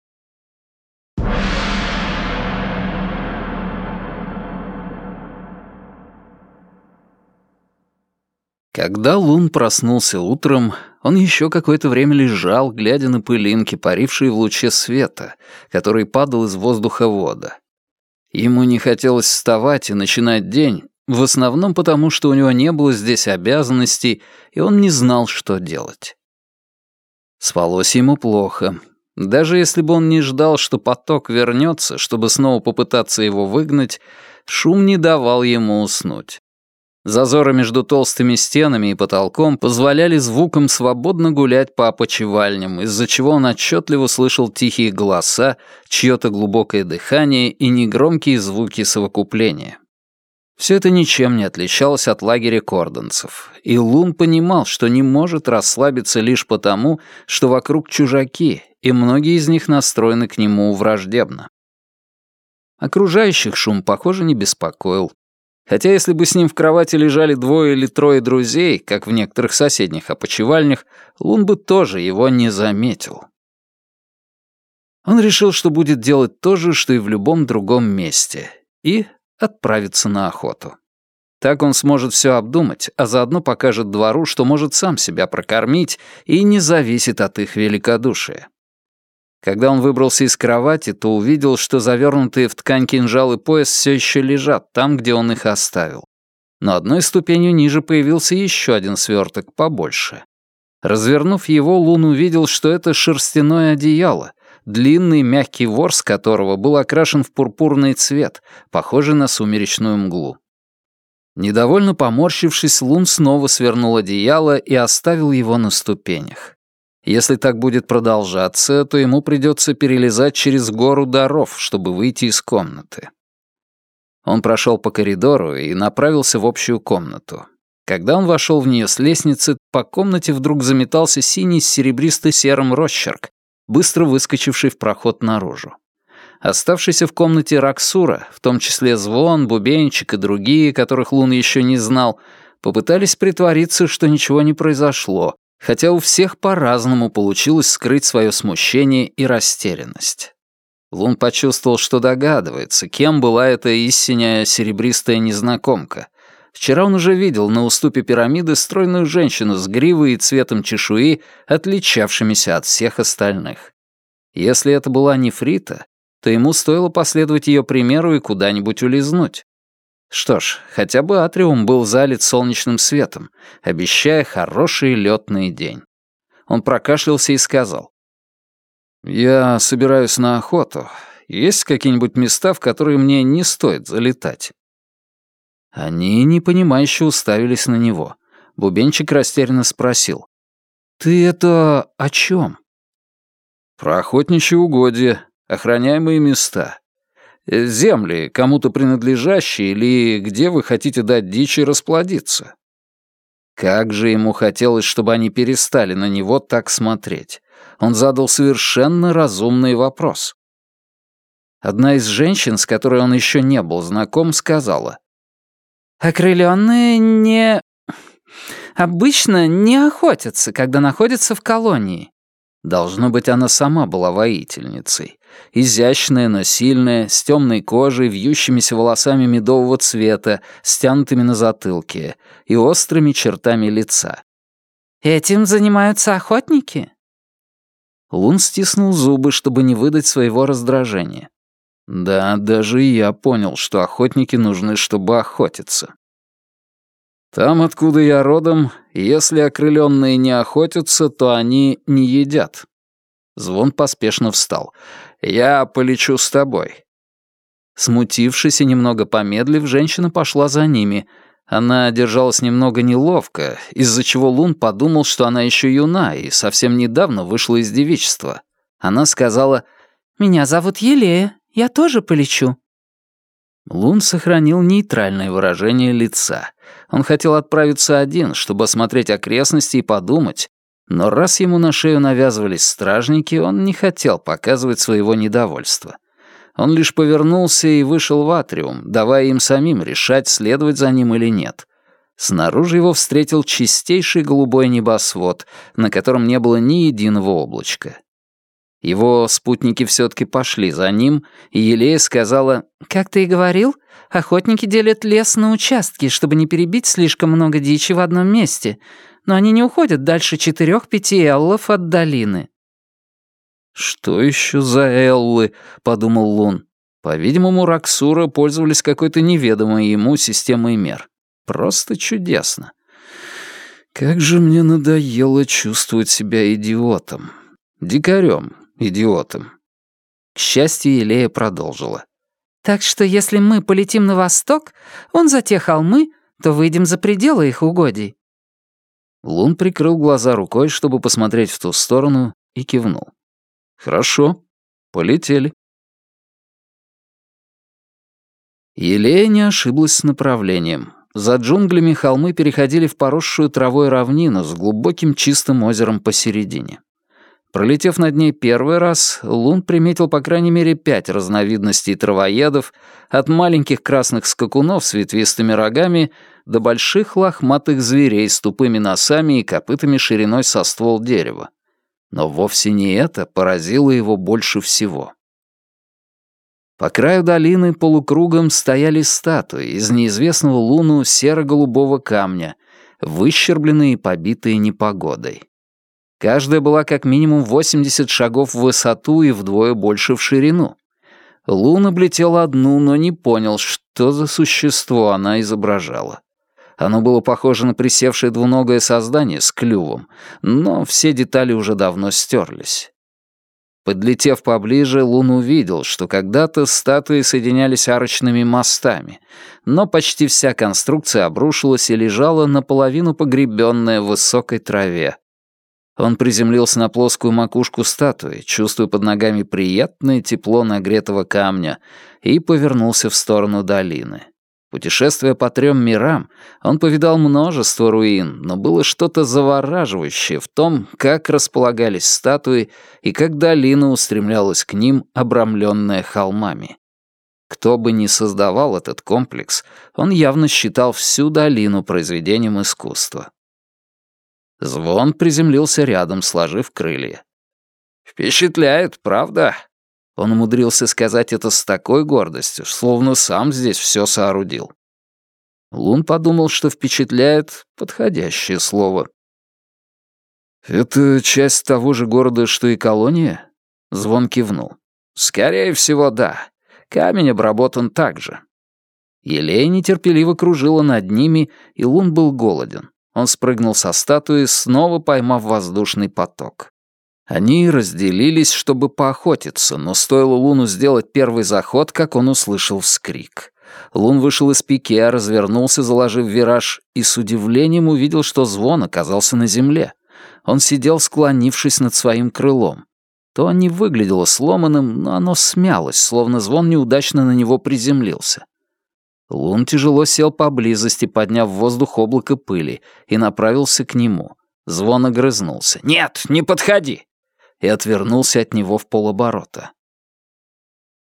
Когда Лун проснулся утром, он еще какое-то время лежал, глядя на пылинки, парившие в луче света, который падал из воздуховода. Ему не хотелось вставать и начинать день, в основном потому, что у него не было здесь обязанностей, и он не знал, что делать. Спалось ему плохо. Даже если бы он не ждал, что поток вернется, чтобы снова попытаться его выгнать, шум не давал ему уснуть. Зазоры между толстыми стенами и потолком позволяли звукам свободно гулять по опочивальням, из-за чего он отчетливо слышал тихие голоса, чье-то глубокое дыхание и негромкие звуки совокупления. Все это ничем не отличалось от лагеря кордонцев, и Лун понимал, что не может расслабиться лишь потому, что вокруг чужаки, и многие из них настроены к нему враждебно. Окружающих шум, похоже, не беспокоил. Хотя если бы с ним в кровати лежали двое или трое друзей, как в некоторых соседних опочивальнях, Лун бы тоже его не заметил. Он решил, что будет делать то же, что и в любом другом месте, и отправиться на охоту. Так он сможет все обдумать, а заодно покажет двору, что может сам себя прокормить и не зависит от их великодушия. Когда он выбрался из кровати, то увидел, что завернутые в ткань кинжал и пояс все еще лежат там, где он их оставил. Но одной ступенью ниже появился еще один сверток побольше. Развернув его, Лун увидел, что это шерстяное одеяло, длинный мягкий ворс которого был окрашен в пурпурный цвет, похожий на сумеречную мглу. Недовольно поморщившись, Лун снова свернул одеяло и оставил его на ступенях. Если так будет продолжаться, то ему придется перелезать через гору даров, чтобы выйти из комнаты. Он прошел по коридору и направился в общую комнату. Когда он вошел в нее с лестницы, по комнате вдруг заметался синий с серебристо-серым росчерк, быстро выскочивший в проход наружу. Оставшийся в комнате Раксура, в том числе Звон, Бубенчик и другие, которых Лун еще не знал, попытались притвориться, что ничего не произошло, хотя у всех по-разному получилось скрыть свое смущение и растерянность. Лун почувствовал, что догадывается, кем была эта истинная серебристая незнакомка. Вчера он уже видел на уступе пирамиды стройную женщину с гривой и цветом чешуи, отличавшимися от всех остальных. Если это была Нефрита, то ему стоило последовать ее примеру и куда-нибудь улизнуть. Что ж, хотя бы атриум был залит солнечным светом, обещая хороший лётный день. Он прокашлялся и сказал: «Я собираюсь на охоту. Есть какие-нибудь места, в которые мне не стоит залетать?» Они непонимающе уставились на него. Бубенчик растерянно спросил: «Ты это о чем?» «Про охотничьи угодья, охраняемые места. Земли, кому-то принадлежащие, или где вы хотите дать дичи расплодиться». Как же ему хотелось, чтобы они перестали на него так смотреть. Он задал совершенно разумный вопрос. Одна из женщин, с которой он еще не был знаком, сказала: «Окрылённые не... обычно не охотятся, когда находятся в колонии». Должно быть, она сама была воительницей. Изящная, но сильная, с темной кожей, вьющимися волосами медового цвета, стянутыми на затылке и острыми чертами лица. «Этим занимаются охотники?» Лун стиснул зубы, чтобы не выдать своего раздражения. Да, даже и я понял, что охотники нужны, чтобы охотиться. Там, откуда я родом, если окрылённые не охотятся, то они не едят. Звон поспешно встал. «Я полечу с тобой». Смутившись и немного помедлив, женщина пошла за ними. Она держалась немного неловко, из-за чего Лун подумал, что она еще юна и совсем недавно вышла из девичества. Она сказала: «Меня зовут Елея, я тоже полечу». Лун сохранил нейтральное выражение лица. Он хотел отправиться один, чтобы осмотреть окрестности и подумать, но раз ему на шею навязывались стражники, он не хотел показывать своего недовольства. Он лишь повернулся и вышел в атриум, давая им самим решать, следовать за ним или нет. Снаружи его встретил чистейший голубой небосвод, на котором не было ни единого облачка. Его спутники все-таки пошли за ним, и Елея сказала: «Как ты и говорил, охотники делят лес на участки, чтобы не перебить слишком много дичи в одном месте, но они не уходят дальше четырех-пяти эллов от долины». «Что еще за эллы?» — подумал Лун. По-видимому, Раксура пользовались какой-то неведомой ему системой мер. Просто чудесно. Как же мне надоело чувствовать себя идиотом. Дикарем. Идиотом. К счастью, Елея продолжила. «Так что если мы полетим на восток, вон за те холмы, то выйдем за пределы их угодий». Лун прикрыл глаза рукой, чтобы посмотреть в ту сторону, и кивнул. «Хорошо, полетели». Елея не ошиблась с направлением. За джунглями холмы переходили в поросшую травой равнину с глубоким чистым озером посередине. Пролетев над ней первый раз, Лун приметил по крайней мере пять разновидностей травоедов, от маленьких красных скакунов с ветвистыми рогами до больших лохматых зверей с тупыми носами и копытами шириной со ствол дерева. Но вовсе не это поразило его больше всего. По краю долины полукругом стояли статуи из неизвестного Луну серо-голубого камня, выщербленные и побитые непогодой. Каждая была как минимум восемьдесят шагов в высоту и вдвое больше в ширину. Лун облетел одну, но не понял, что за существо она изображала. Оно было похоже на присевшее двуногое создание с клювом, но все детали уже давно стерлись. Подлетев поближе, Лун увидел, что когда-то статуи соединялись арочными мостами, но почти вся конструкция обрушилась и лежала наполовину погребенная в высокой траве. Он приземлился на плоскую макушку статуи, чувствуя под ногами приятное тепло нагретого камня, и повернулся в сторону долины. Путешествуя по трем мирам, он повидал множество руин, но было что-то завораживающее в том, как располагались статуи и как долина устремлялась к ним, обрамленная холмами. Кто бы ни создавал этот комплекс, он явно считал всю долину произведением искусства. Звон приземлился рядом, сложив крылья. «Впечатляет, правда?» Он умудрился сказать это с такой гордостью, словно сам здесь все соорудил. Лун подумал, что «впечатляет» — подходящее слово. «Это часть того же города, что и колония?» Звон кивнул. «Скорее всего, да. Камень обработан так же». Елея нетерпеливо кружила над ними, и Лун был голоден. Он спрыгнул со статуи, снова поймав воздушный поток. Они разделились, чтобы поохотиться, но стоило Луну сделать первый заход, как он услышал вскрик. Лун вышел из пике, развернулся, заложив вираж, и с удивлением увидел, что Звон оказался на земле. Он сидел, склонившись над своим крылом. То не выглядело сломанным, но оно смялось, словно Звон неудачно на него приземлился. Лун тяжело сел поблизости, подняв в воздух облако пыли, и направился к нему. Звон огрызнулся. «Нет, не подходи!» и отвернулся от него в полоборота.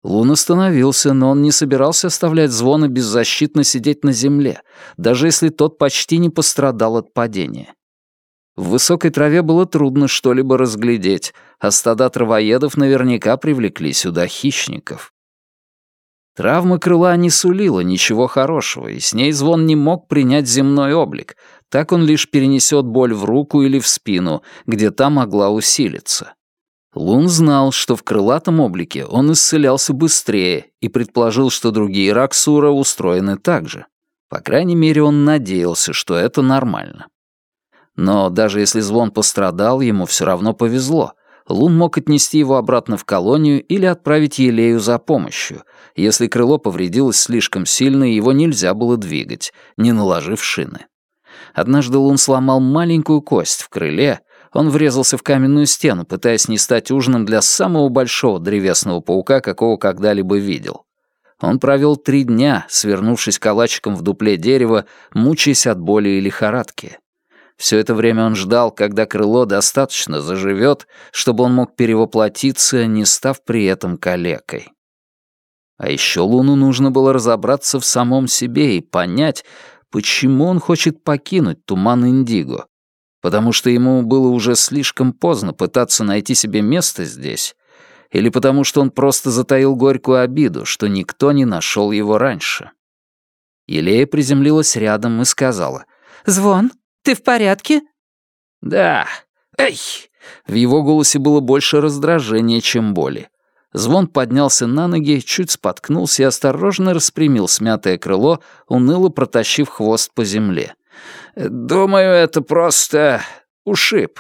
Лун остановился, но он не собирался оставлять Звона беззащитно сидеть на земле, даже если тот почти не пострадал от падения. В высокой траве было трудно что-либо разглядеть, а стада травоедов наверняка привлекли сюда хищников. Травма крыла не сулила ничего хорошего, и с ней Звон не мог принять земной облик, так он лишь перенесет боль в руку или в спину, где та могла усилиться. Лун знал, что в крылатом облике он исцелялся быстрее и предположил, что другие Раксура устроены так же. По крайней мере, он надеялся, что это нормально. Но даже если Звон пострадал, ему все равно повезло. Лун мог отнести его обратно в колонию или отправить Елею за помощью, если крыло повредилось слишком сильно и его нельзя было двигать, не наложив шины. Однажды Лун сломал маленькую кость в крыле. Он врезался в каменную стену, пытаясь не стать ужином для самого большого древесного паука, какого когда-либо видел. Он провел три дня, свернувшись калачиком в дупле дерева, мучаясь от боли и лихорадки. Все это время он ждал, когда крыло достаточно заживет, чтобы он мог перевоплотиться, не став при этом калекой. А еще Луну нужно было разобраться в самом себе и понять, почему он хочет покинуть туман Индиго. Потому что ему было уже слишком поздно пытаться найти себе место здесь, или потому что он просто затаил горькую обиду, что никто не нашел его раньше. Елея приземлилась рядом и сказала: «Звон, ты в порядке?» «Да. Эй!» В его голосе было больше раздражения, чем боли. Звон поднялся на ноги, чуть споткнулся и осторожно распрямил смятое крыло, уныло протащив хвост по земле. «Думаю, это просто ушиб».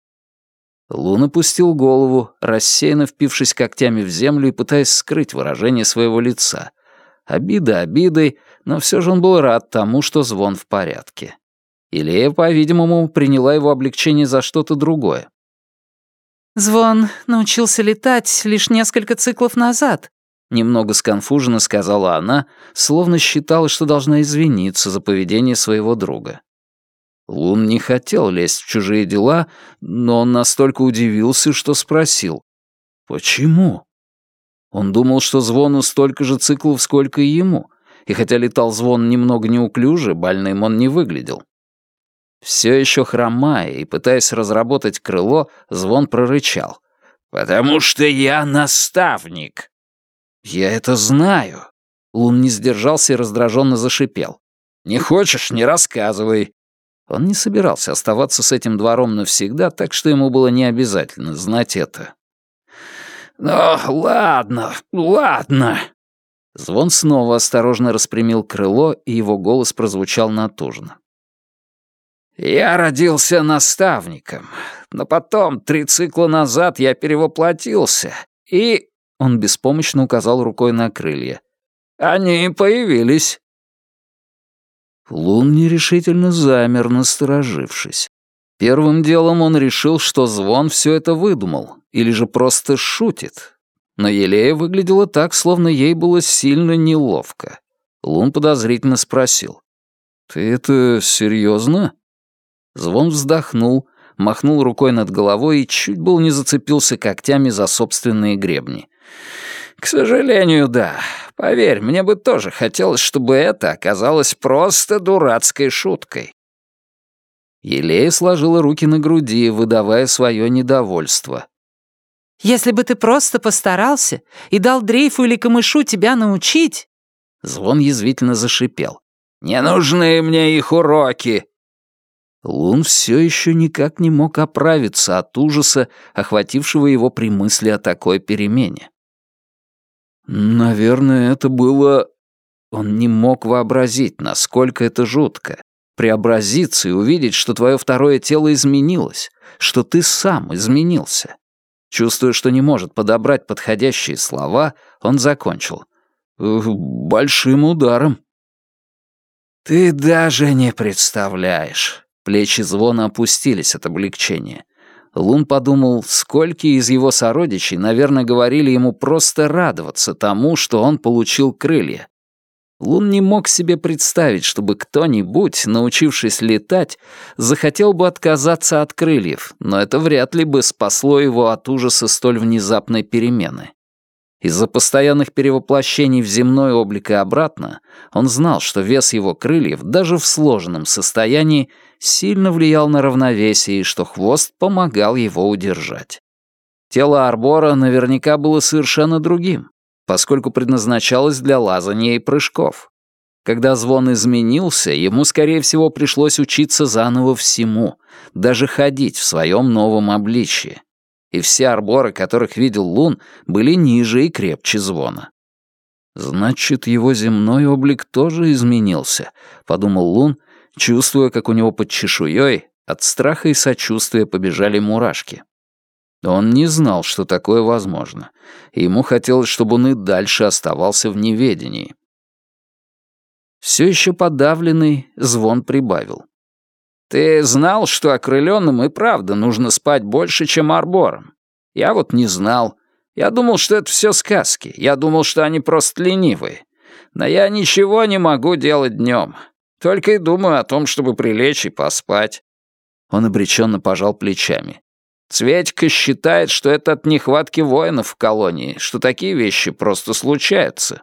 Лун опустил голову, рассеянно впившись когтями в землю и пытаясь скрыть выражение своего лица. Обида обидой, но все же он был рад тому, что Звон в порядке. Елея, по-видимому, приняла его облегчение за что-то другое. «Звон научился летать лишь несколько циклов назад», — немного сконфуженно сказала она, словно считала, что должна извиниться за поведение своего друга. Лун не хотел лезть в чужие дела, но он настолько удивился, что спросил: «Почему?» Он думал, что Звону столько же циклов, сколько и ему, и хотя летал Звон немного неуклюже, больным он не выглядел. Все еще хромая и пытаясь разработать крыло, Звон прорычал: «Потому что я наставник!» «Я это знаю!» Лун не сдержался и раздраженно зашипел: «Не хочешь — не рассказывай!» Он не собирался оставаться с этим двором навсегда, так что ему было не обязательно знать это. «Ну, ладно, ладно!» Звон снова осторожно распрямил крыло, и его голос прозвучал натужно. «Я родился наставником, но потом, три цикла назад, я перевоплотился, и...» Он беспомощно указал рукой на крылья. «Они появились». Лун нерешительно замер, насторожившись. Первым делом он решил, что Звон все это выдумал, или же просто шутит. Но Елея выглядела так, словно ей было сильно неловко. Лун подозрительно спросил: «Ты это серьезно?» Звон вздохнул, махнул рукой над головой и чуть был не зацепился когтями за собственные гребни. «К сожалению, да. Поверь, мне бы тоже хотелось, чтобы это оказалось просто дурацкой шуткой». Елея сложила руки на груди, выдавая свое недовольство. «Если бы ты просто постарался и дал Дрейфу или Камышу тебя научить...» Звон язвительно зашипел: «Не нужны мне их уроки!» Лун все еще никак не мог оправиться от ужаса, охватившего его при мысли о такой перемене. Наверное, это было... Он не мог вообразить, насколько это жутко. Преобразиться и увидеть, что твое второе тело изменилось, что ты сам изменился. Чувствуя, что не может подобрать подходящие слова, он закончил: «Большим ударом». «Ты даже не представляешь». Плечи Звона опустились от облегчения. Лун подумал, сколько из его сородичей, наверное, говорили ему просто радоваться тому, что он получил крылья. Лун не мог себе представить, чтобы кто-нибудь, научившись летать, захотел бы отказаться от крыльев, но это вряд ли бы спасло его от ужаса столь внезапной перемены. Из-за постоянных перевоплощений в земной облик и обратно он знал, что вес его крыльев даже в сложенном состоянии сильно влиял на равновесие и что хвост помогал его удержать. Тело Арбора наверняка было совершенно другим, поскольку предназначалось для лазания и прыжков. Когда Звон изменился, ему, скорее всего, пришлось учиться заново всему, даже ходить в своем новом обличье. И все арборы, которых видел Лун, были ниже и крепче Звона. «Значит, его земной облик тоже изменился», — подумал Лун, чувствуя, как у него под чешуей от страха и сочувствия побежали мурашки. Он не знал, что такое возможно, и ему хотелось, чтобы он и дальше оставался в неведении. Все еще подавленный, Звон прибавил. «Ты знал, что окрылённым и правда нужно спать больше, чем арборам? Я вот не знал. Я думал, что это все сказки. Я думал, что они просто ленивые. Но я ничего не могу делать днем. Только и думаю о том, чтобы прилечь и поспать». Он обреченно пожал плечами. «Цветька считает, что это от нехватки воинов в колонии, что такие вещи просто случаются».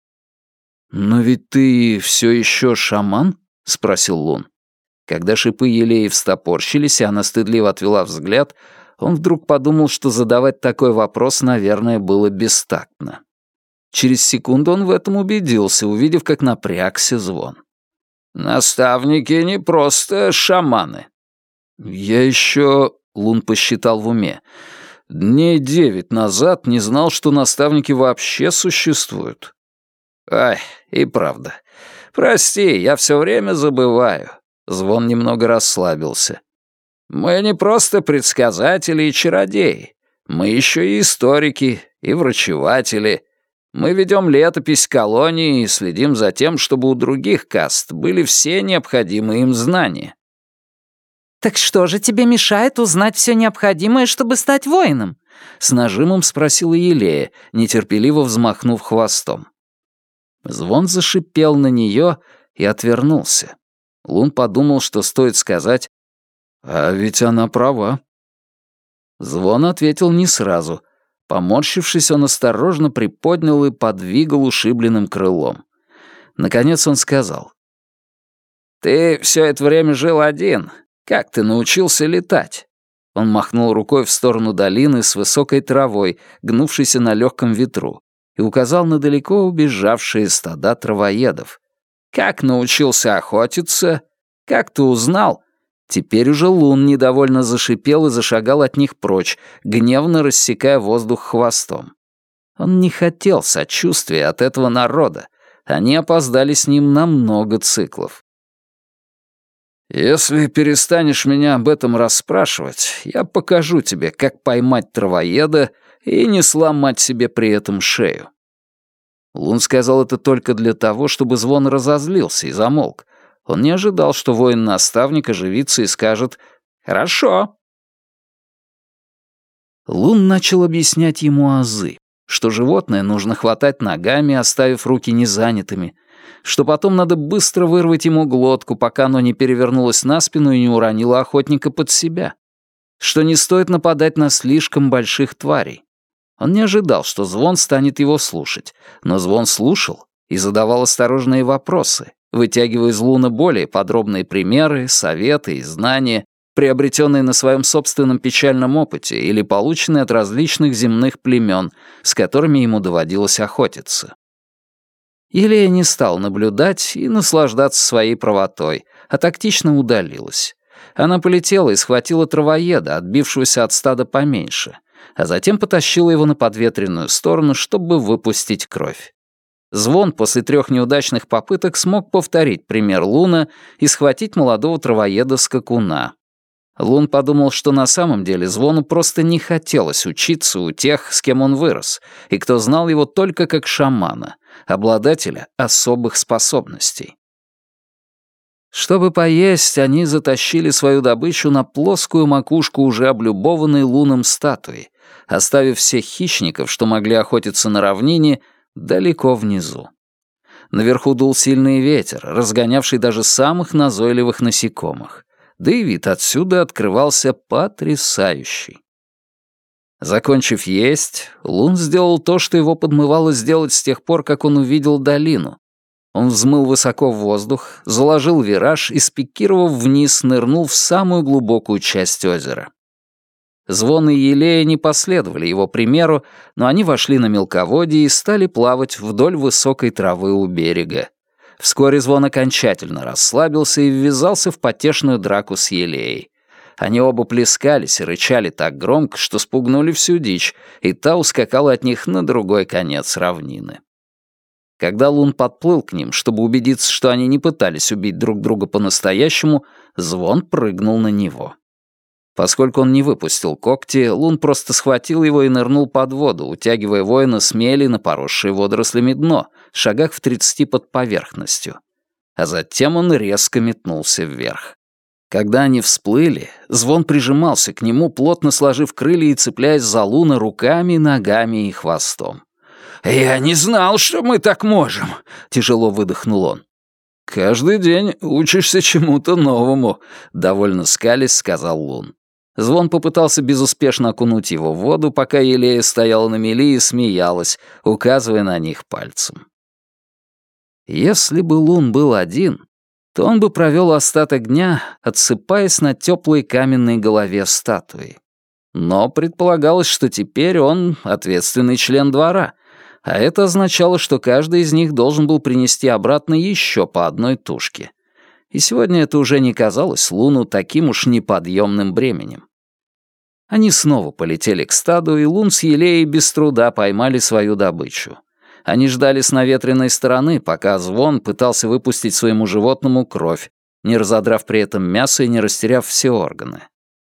«Но ведь ты все еще шаман?» — спросил Лун. Когда шипы елеи встопорщились, и она стыдливо отвела взгляд, он вдруг подумал, что задавать такой вопрос, наверное, было бестактно. Через секунду он в этом убедился, увидев, как напрягся Звон. «Наставники не просто шаманы». «Я еще...» — Лун посчитал в уме. «Дней девять назад не знал, что наставники вообще существуют». «Ай, и правда. Прости, я все время забываю». Звон немного расслабился. «Мы не просто предсказатели и чародеи. Мы еще и историки, и врачеватели. Мы ведем летопись колонии и следим за тем, чтобы у других каст были все необходимые им знания». «Так что же тебе мешает узнать все необходимое, чтобы стать воином?» — с нажимом спросила Елея, нетерпеливо взмахнув хвостом. Звон зашипел на нее и отвернулся. Лун подумал, что стоит сказать: «А ведь она права». Звон ответил не сразу. Поморщившись, он осторожно приподнял и подвигал ушибленным крылом. Наконец он сказал: «Ты все это время жил один. Как ты научился летать?» Он махнул рукой в сторону долины с высокой травой, гнувшейся на легком ветру, и указал на далеко убежавшие стада травоедов. «Как научился охотиться? Как ты узнал?» Теперь уже Лун недовольно зашипел и зашагал от них прочь, гневно рассекая воздух хвостом. Он не хотел сочувствия от этого народа. Они опоздали с ним на много циклов. «Если перестанешь меня об этом расспрашивать, я покажу тебе, как поймать травоеда и не сломать себе при этом шею». Лун сказал это только для того, чтобы Звон разозлился и замолк. Он не ожидал, что воин-наставник оживится и скажет «Хорошо». Лун начал объяснять ему азы, что животное нужно хватать ногами, оставив руки незанятыми, что потом надо быстро вырвать ему глотку, пока оно не перевернулось на спину и не уронило охотника под себя, что не стоит нападать на слишком больших тварей. Он не ожидал, что Звон станет его слушать, но Звон слушал и задавал осторожные вопросы, вытягивая из Луна более подробные примеры, советы и знания, приобретенные на своем собственном печальном опыте или полученные от различных земных племен, с которыми ему доводилось охотиться. Елея не стал наблюдать и наслаждаться своей правотой, а тактично удалилась. Она полетела и схватила травоеда, отбившегося от стада поменьше, а затем потащила его на подветренную сторону, чтобы выпустить кровь. Звон после трех неудачных попыток смог повторить пример Луна и схватить молодого травоеда-скакуна. Лун подумал, что на самом деле Звону просто не хотелось учиться у тех, с кем он вырос, и кто знал его только как шамана, обладателя особых способностей. Чтобы поесть, они затащили свою добычу на плоскую макушку уже облюбованной Луном статуи, оставив всех хищников, что могли охотиться на равнине, далеко внизу. Наверху дул сильный ветер, разгонявший даже самых назойливых насекомых, да и вид отсюда открывался потрясающий. Закончив есть, Лун сделал то, что его подмывало сделать с тех пор, как он увидел долину. Он взмыл высоко в воздух, заложил вираж и, спикировав вниз, нырнул в самую глубокую часть озера. Звон и Елея не последовали его примеру, но они вошли на мелководье и стали плавать вдоль высокой травы у берега. Вскоре Звон окончательно расслабился и ввязался в потешную драку с Елеей. Они оба плескались и рычали так громко, что спугнули всю дичь, и та ускакала от них на другой конец равнины. Когда Лун подплыл к ним, чтобы убедиться, что они не пытались убить друг друга по-настоящему, Звон прыгнул на него. Поскольку он не выпустил когти, Лун просто схватил его и нырнул под воду, утягивая воина с мели на поросшее водорослями дно, в шагах в тридцати под поверхностью. А затем он резко метнулся вверх. Когда они всплыли, Звон прижимался к нему, плотно сложив крылья и цепляясь за Луна руками, ногами и хвостом. «Я не знал, что мы так можем», — тяжело выдохнул он. «Каждый день учишься чему-то новому», — довольно скалясь сказал Лун. Звон попытался безуспешно окунуть его в воду, пока Елея стояла на мели и смеялась, указывая на них пальцем. Если бы Лун был один, то он бы провел остаток дня, отсыпаясь на теплой каменной голове статуи. Но предполагалось, что теперь он ответственный член двора, а это означало, что каждый из них должен был принести обратно еще по одной тушке. И сегодня это уже не казалось Луну таким уж неподъемным бременем. Они снова полетели к стаду, и Лун с Елеей без труда поймали свою добычу. Они ждали с наветренной стороны, пока Звон пытался выпустить своему животному кровь, не разодрав при этом мясо и не растеряв все органы.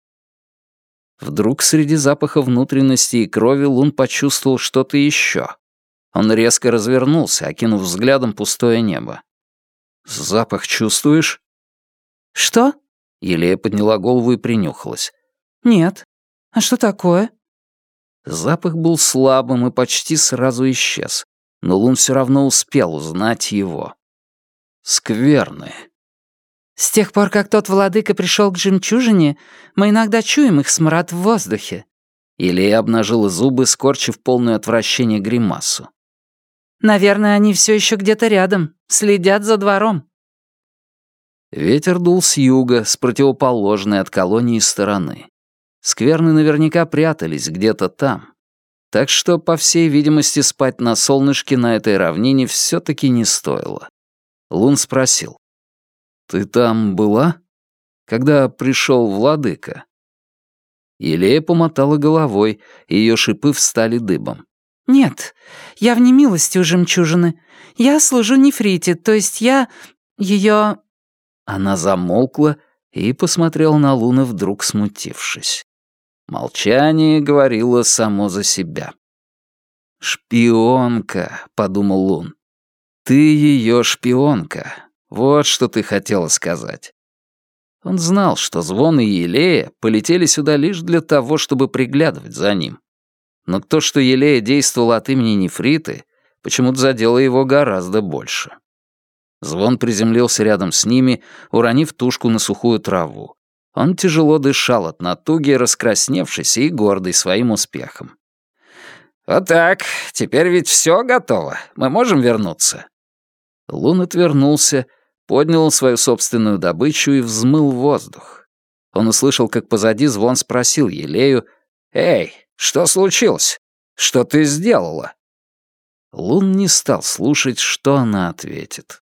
Вдруг среди запаха внутренности и крови Лун почувствовал что-то еще. Он резко развернулся, окинув взглядом пустое небо. «Запах чувствуешь?» «Что?» Елея подняла голову и принюхалась. «Нет. А что такое?» Запах был слабым и почти сразу исчез, но Лун все равно успел узнать его. Скверны. «С тех пор, как тот владыка пришел к жемчужине, мы иногда чуем их смрад в воздухе». Елея обнажила зубы, скорчив полное отвращение гримасу. «Наверное, они все еще где-то рядом, следят за двором». Ветер дул с юга, с противоположной от колонии стороны. Скверны наверняка прятались где-то там. Так что, по всей видимости, спать на солнышке на этой равнине все-таки не стоило. Лун спросил. «Ты там была? Когда пришел владыка?» Елея помотала головой, и ее шипы встали дыбом. «Нет, я в немилости у жемчужины. Я служу Нефрите, то есть я... ее...» Она замолкла и посмотрела на Луна, вдруг смутившись. Молчание говорило само за себя. «Шпионка», — подумал Лун. «Ты ее шпионка. Вот что ты хотела сказать». Он знал, что Звон и Елея полетели сюда лишь для того, чтобы приглядывать за ним. Но то, что Елея действовала от имени Нефриты, почему-то задело его гораздо больше. Звон приземлился рядом с ними, уронив тушку на сухую траву. Он тяжело дышал от натуги, раскрасневшийся и гордый своим успехом. «Вот так, теперь ведь все готово. Мы можем вернуться?» Лун отвернулся, поднял свою собственную добычу и взмыл в воздух. Он услышал, как позади Звон спросил Елею: «Эй, что случилось? Что ты сделала?» Лун не стал слушать, что она ответит.